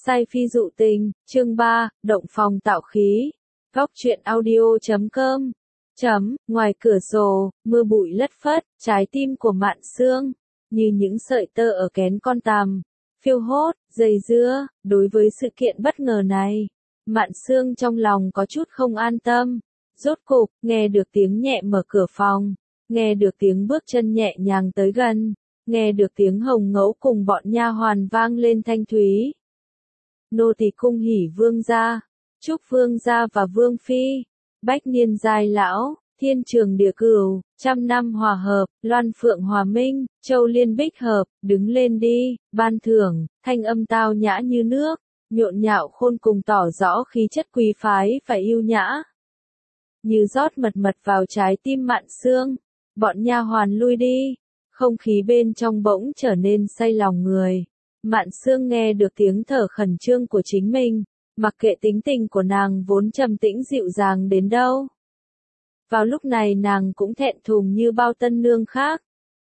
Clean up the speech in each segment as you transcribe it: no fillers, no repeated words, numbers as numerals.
Sai phi dụ tình, chương 3, động phòng tạo khí. Góc truyện audio.com. Ngoài cửa sổ, mưa bụi lất phất, trái tim của Mạn Sương như những sợi tơ ở kén con tằm, phiêu hốt, dây dưa. Đối với sự kiện bất ngờ này, Mạn Sương trong lòng có chút không an tâm. Rốt cục, nghe được tiếng nhẹ mở cửa phòng, nghe được tiếng bước chân nhẹ nhàng tới gần, nghe được tiếng Hồng Ngẫu cùng bọn nha hoàn vang lên thanh thúy. Nô tỳ cung hỉ vương gia, chúc vương gia và vương phi, bách niên giai lão, thiên trường địa cửu, trăm năm hòa hợp, loan phượng hòa minh, châu liên bích hợp, đứng lên đi, ban thưởng. Thanh âm tao nhã như nước, nhộn nhạo khôn cùng tỏ rõ khí chất quý phái và yêu nhã. Như rót mật mật vào trái tim Mạn Sương, bọn nha hoàn lui đi, không khí bên trong bỗng trở nên say lòng người. Mạn Sương nghe được tiếng thở khẩn trương của chính mình, mặc kệ tính tình của nàng vốn trầm tĩnh dịu dàng đến đâu. Vào lúc này nàng cũng thẹn thùng như bao tân nương khác.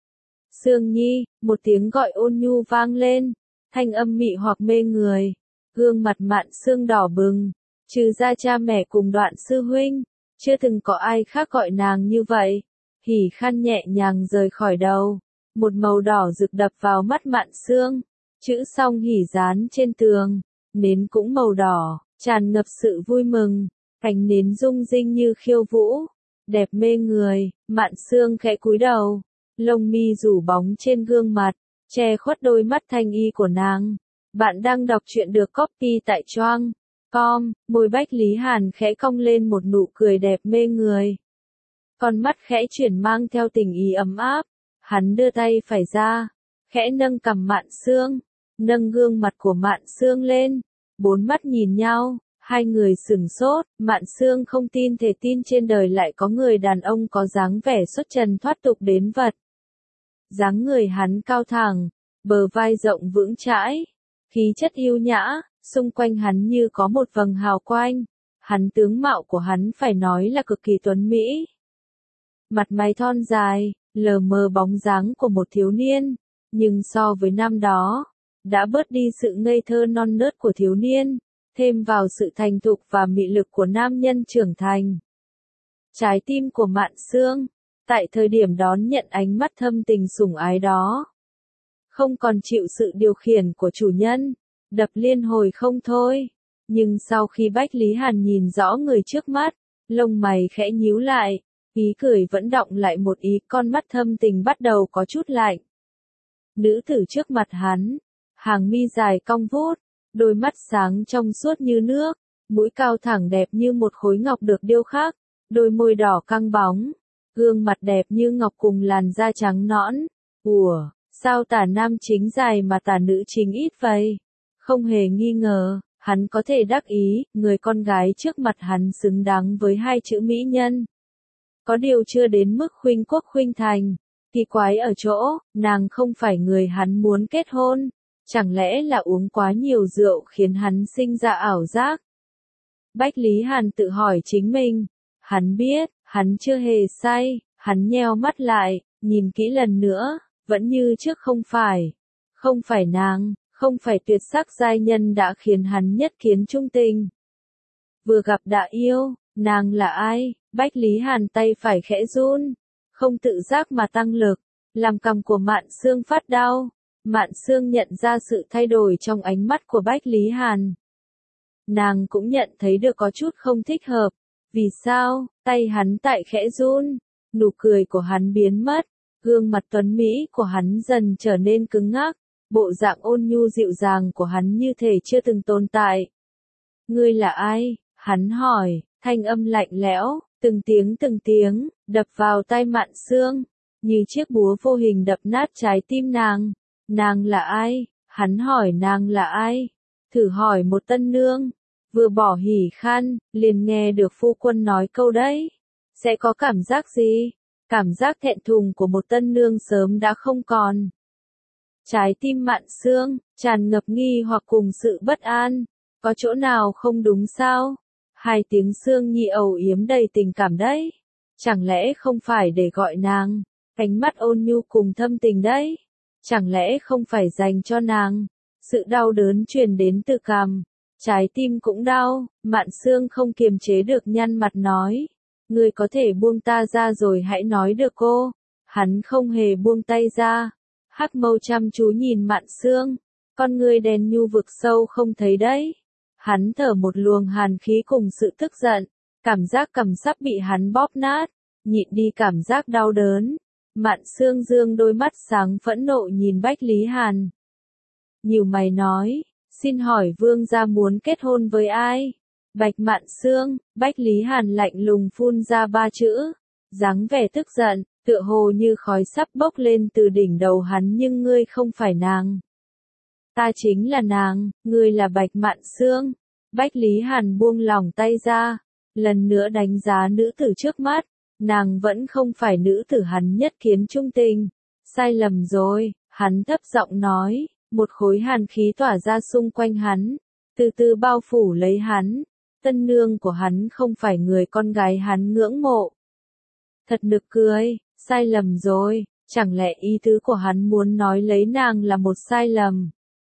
Sương Nhi, một tiếng gọi ôn nhu vang lên, thanh âm mị hoặc mê người. Gương mặt Mạn Sương đỏ bừng, trừ ra cha mẹ cùng Đoạn sư huynh, chưa từng có ai khác gọi nàng như vậy. Hỉ khăn nhẹ nhàng rời khỏi đầu, một màu đỏ rực đập vào mắt Mạn Sương. Chữ song hỉ dán trên tường, nến cũng màu đỏ, tràn ngập sự vui mừng, cánh nến rung rinh như khiêu vũ, đẹp mê người. Mạn Sương khẽ cúi đầu, lông mi rủ bóng trên gương mặt, che khuất đôi mắt thanh y của nàng. Bạn đang đọc truyện được copy tại Choang.com, môi Bách Lý Hàn khẽ cong lên một nụ cười đẹp mê người. Con mắt khẽ chuyển mang theo tình ý ấm áp, hắn đưa tay phải ra, khẽ nâng cằm Mạn Sương, nâng gương mặt của Mạn Sương lên, bốn mắt nhìn nhau, hai người sửng sốt. Mạn Sương không tin thể tin trên đời lại có người đàn ông có dáng vẻ xuất trần thoát tục đến vật. Dáng người hắn cao thẳng, bờ vai rộng vững chãi, khí chất yêu nhã, xung quanh hắn như có một vầng hào quang. Tướng mạo của hắn phải nói là cực kỳ tuấn mỹ. Mặt mày thon dài, lờ mờ bóng dáng của một thiếu niên, nhưng so với năm đó, đã bớt đi sự ngây thơ non nớt của thiếu niên, thêm vào sự thành thục và mị lực của nam nhân trưởng thành. Trái tim của Mạn Sương, tại thời điểm đón nhận ánh mắt thâm tình sủng ái đó, không còn chịu sự điều khiển của chủ nhân, đập liên hồi không thôi. Nhưng sau khi Bách Lý Hàn nhìn rõ người trước mắt, lông mày khẽ nhíu lại, ý cười vẫn đọng lại một ý, con mắt thâm tình bắt đầu có chút lạnh. Nữ tử trước mặt hắn, hàng mi dài cong vút, đôi mắt sáng trong suốt như nước, mũi cao thẳng đẹp như một khối ngọc được điêu khắc, đôi môi đỏ căng bóng, gương mặt đẹp như ngọc cùng làn da trắng nõn. Ủa, sao tả nam chính dài mà tả nữ chính ít vậy? Không hề nghi ngờ, hắn có thể đắc ý, người con gái trước mặt hắn xứng đáng với hai chữ mỹ nhân. Có điều chưa đến mức khuynh quốc khuynh thành. Kỳ quái ở chỗ, nàng không phải người hắn muốn kết hôn. Chẳng lẽ là uống quá nhiều rượu khiến hắn sinh ra ảo giác? Bách Lý Hàn tự hỏi chính mình. Hắn biết, hắn chưa hề say, hắn nheo mắt lại, nhìn kỹ lần nữa, vẫn như trước không phải. Không phải nàng, không phải tuyệt sắc giai nhân đã khiến hắn nhất kiến trung tình. Vừa gặp đã yêu, nàng là ai? Bách Lý Hàn tay phải khẽ run, không tự giác mà tăng lực, làm cằm của Mạn Sương phát đau. Mạn Sương nhận ra sự thay đổi trong ánh mắt của Bách Lý Hàn. Nàng cũng nhận thấy được có chút không thích hợp. Vì sao? Tay hắn tại khẽ run, nụ cười của hắn biến mất, gương mặt tuấn mỹ của hắn dần trở nên cứng ngắc, bộ dạng ôn nhu dịu dàng của hắn như thể chưa từng tồn tại. Ngươi là ai? Hắn hỏi, thanh âm lạnh lẽo, từng tiếng, đập vào tai Mạn Sương, như chiếc búa vô hình đập nát trái tim nàng. Nàng là ai? Hắn hỏi nàng là ai? Thử hỏi một tân nương, vừa bỏ hỉ khăn, liền nghe được phu quân nói câu đấy. Sẽ có cảm giác gì? Cảm giác thẹn thùng của một tân nương sớm đã không còn. Trái tim Mạn Sương, tràn ngập nghi hoặc cùng sự bất an. Có chỗ nào không đúng sao? Hai tiếng Sương Nhi âu yếm đầy tình cảm đấy. Chẳng lẽ không phải để gọi nàng? Ánh mắt ôn nhu cùng thâm tình đấy. Chẳng lẽ không phải dành cho nàng? Sự đau đớn truyền đến từ cằm, trái tim cũng đau, Mạn Sương không kiềm chế được nhăn mặt nói. Ngươi có thể buông ta ra rồi hãy nói được cô. Hắn không hề buông tay ra. Hắc Mâu chăm chú nhìn Mạn Sương, con ngươi đen nhu vực sâu không thấy đấy. Hắn thở một luồng hàn khí cùng sự tức giận, cảm giác cằm sắp bị hắn bóp nát, nhịn đi cảm giác đau đớn. Mạn Sương dương đôi mắt sáng phẫn nộ nhìn Bách Lý Hàn. Nhíu mày nói, xin hỏi vương gia muốn kết hôn với ai? Bạch Mạn Sương, Bách Lý Hàn lạnh lùng phun ra 3 chữ, dáng vẻ tức giận, tựa hồ như khói sắp bốc lên từ đỉnh đầu hắn, nhưng ngươi không phải nàng. Ta chính là nàng, ngươi là Bạch Mạn Sương. Bách Lý Hàn buông lỏng tay ra, lần nữa đánh giá nữ tử trước mắt, nàng vẫn không phải nữ tử hắn nhất kiến trung tình. Sai lầm rồi, hắn thấp giọng nói, một khối hàn khí tỏa ra xung quanh hắn, từ từ bao phủ lấy hắn. Tân nương của hắn không phải người con gái hắn ngưỡng mộ. Thật nực cười, sai lầm rồi, chẳng lẽ ý tứ của hắn muốn nói lấy nàng là một sai lầm?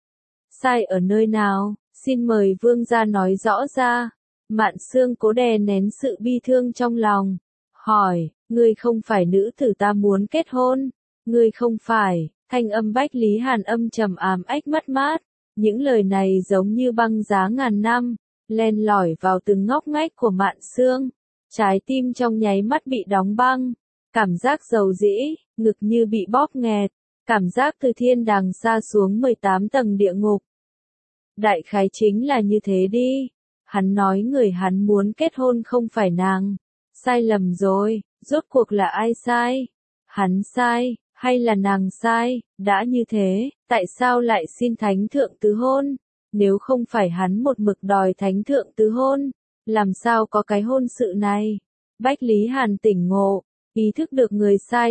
Sai ở nơi nào, xin mời vương gia nói rõ ra. Mạn Sương cố đè nén sự bi thương trong lòng, hỏi, ngươi không phải nữ tử ta muốn kết hôn, ngươi không phải. Thanh âm Bách Lý Hàn âm trầm ám ách mất mát, những lời này giống như băng giá ngàn năm, len lỏi vào từng ngóc ngách của Mạn Sương. Trái tim trong nháy mắt bị đóng băng, cảm giác dầu dĩ, ngực như bị bóp nghẹt, cảm giác từ thiên đàng xa xuống 18 tầng địa ngục. Đại khái chính là như thế đi. Hắn nói người hắn muốn kết hôn không phải nàng. Sai lầm rồi, rốt cuộc là ai sai? Hắn sai, hay là nàng sai? Đã như thế, tại sao lại xin thánh thượng tứ hôn? Nếu không phải hắn một mực đòi thánh thượng tứ hôn, làm sao có cái hôn sự này? Bách Lý Hàn tỉnh ngộ, ý thức được người sai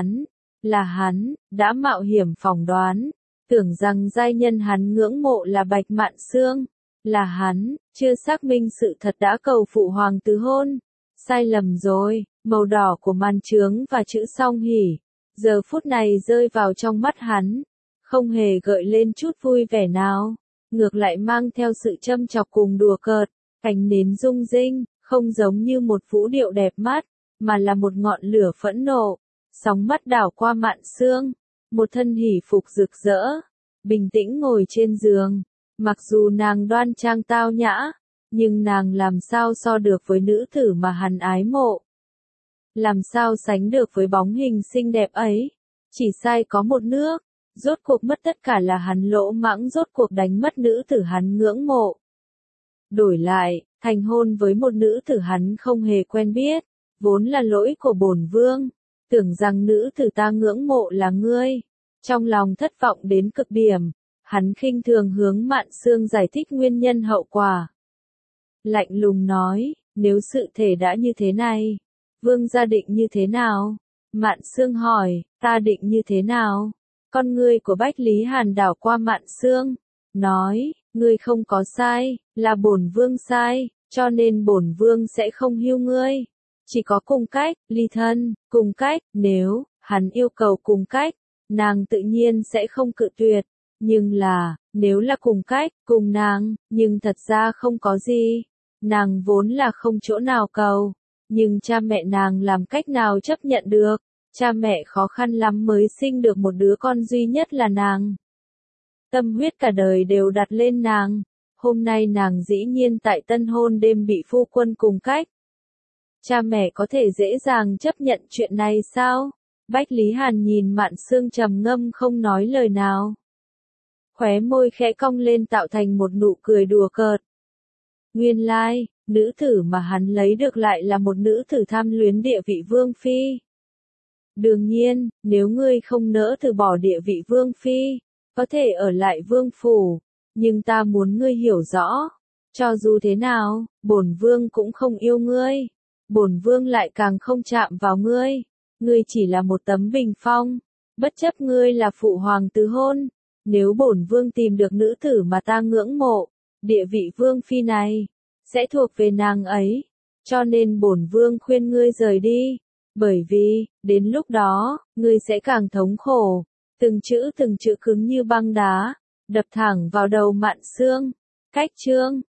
là hắn, đã mạo hiểm phỏng đoán, tưởng rằng giai nhân hắn ngưỡng mộ là Bạch Mạn Sương, là hắn, chưa xác minh sự thật đã cầu phụ hoàng tứ hôn. Sai lầm rồi, màu đỏ của màn trướng và chữ song hỉ, giờ phút này rơi vào trong mắt hắn, không hề gợi lên chút vui vẻ nào, ngược lại mang theo sự châm chọc cùng đùa cợt, ánh nến rung rinh, không giống như một vũ điệu đẹp mắt, mà là một ngọn lửa phẫn nộ, sóng mắt đảo qua Mạn Sương, một thân hỉ phục rực rỡ, bình tĩnh ngồi trên giường, mặc dù nàng đoan trang tao nhã, nhưng nàng làm sao so được với nữ tử mà hắn ái mộ. Làm sao sánh được với bóng hình xinh đẹp ấy, chỉ sai có một nước, rốt cuộc mất tất cả là hắn lỗ mãng, rốt cuộc đánh mất nữ tử hắn ngưỡng mộ. Đổi lại, thành hôn với một nữ tử hắn không hề quen biết, vốn là lỗi của bổn vương, tưởng rằng nữ tử ta ngưỡng mộ là ngươi. Trong lòng thất vọng đến cực điểm, hắn khinh thường hướng Mạn Sương giải thích nguyên nhân hậu quả. Lạnh lùng nói, nếu sự thể đã như thế này, vương gia định như thế nào? Mạn Sương hỏi, ta định như thế nào? Con ngươi của Bách Lý Hàn đảo qua Mạn Sương, nói, ngươi không có sai, là bổn vương sai, cho nên bổn vương sẽ không hưu ngươi. Chỉ có cùng cách, ly thân, cùng cách, nếu hắn yêu cầu cùng cách, nàng tự nhiên sẽ không cự tuyệt, nhưng là, nếu là cùng cách, cùng nàng, nhưng thật ra không có gì, nàng vốn là không chỗ nào cầu, nhưng cha mẹ nàng làm cách nào chấp nhận được, cha mẹ khó khăn lắm mới sinh được một đứa con duy nhất là nàng. Tâm huyết cả đời đều đặt lên nàng, hôm nay nàng dĩ nhiên tại tân hôn đêm bị phu quân cùng cách. Cha mẹ có thể dễ dàng chấp nhận chuyện này sao? Bách Lý Hàn nhìn Mạn Sương trầm ngâm không nói lời nào. Khóe môi khẽ cong lên tạo thành một nụ cười đùa cợt. Nguyên lai, nữ tử mà hắn lấy được lại là một nữ tử tham luyến địa vị vương phi. Đương nhiên, nếu ngươi không nỡ từ bỏ địa vị vương phi, có thể ở lại vương phủ, nhưng ta muốn ngươi hiểu rõ, cho dù thế nào, bổn vương cũng không yêu ngươi, bổn vương lại càng không chạm vào ngươi, ngươi chỉ là một tấm bình phong, bất chấp ngươi là phụ hoàng tứ hôn, nếu bổn vương tìm được nữ tử mà ta ngưỡng mộ, địa vị vương phi này sẽ thuộc về nàng ấy, cho nên bổn vương khuyên ngươi rời đi, bởi vì, đến lúc đó, ngươi sẽ càng thống khổ. Từng chữ cứng như băng đá, đập thẳng vào đầu Mạn Sương. Cách chương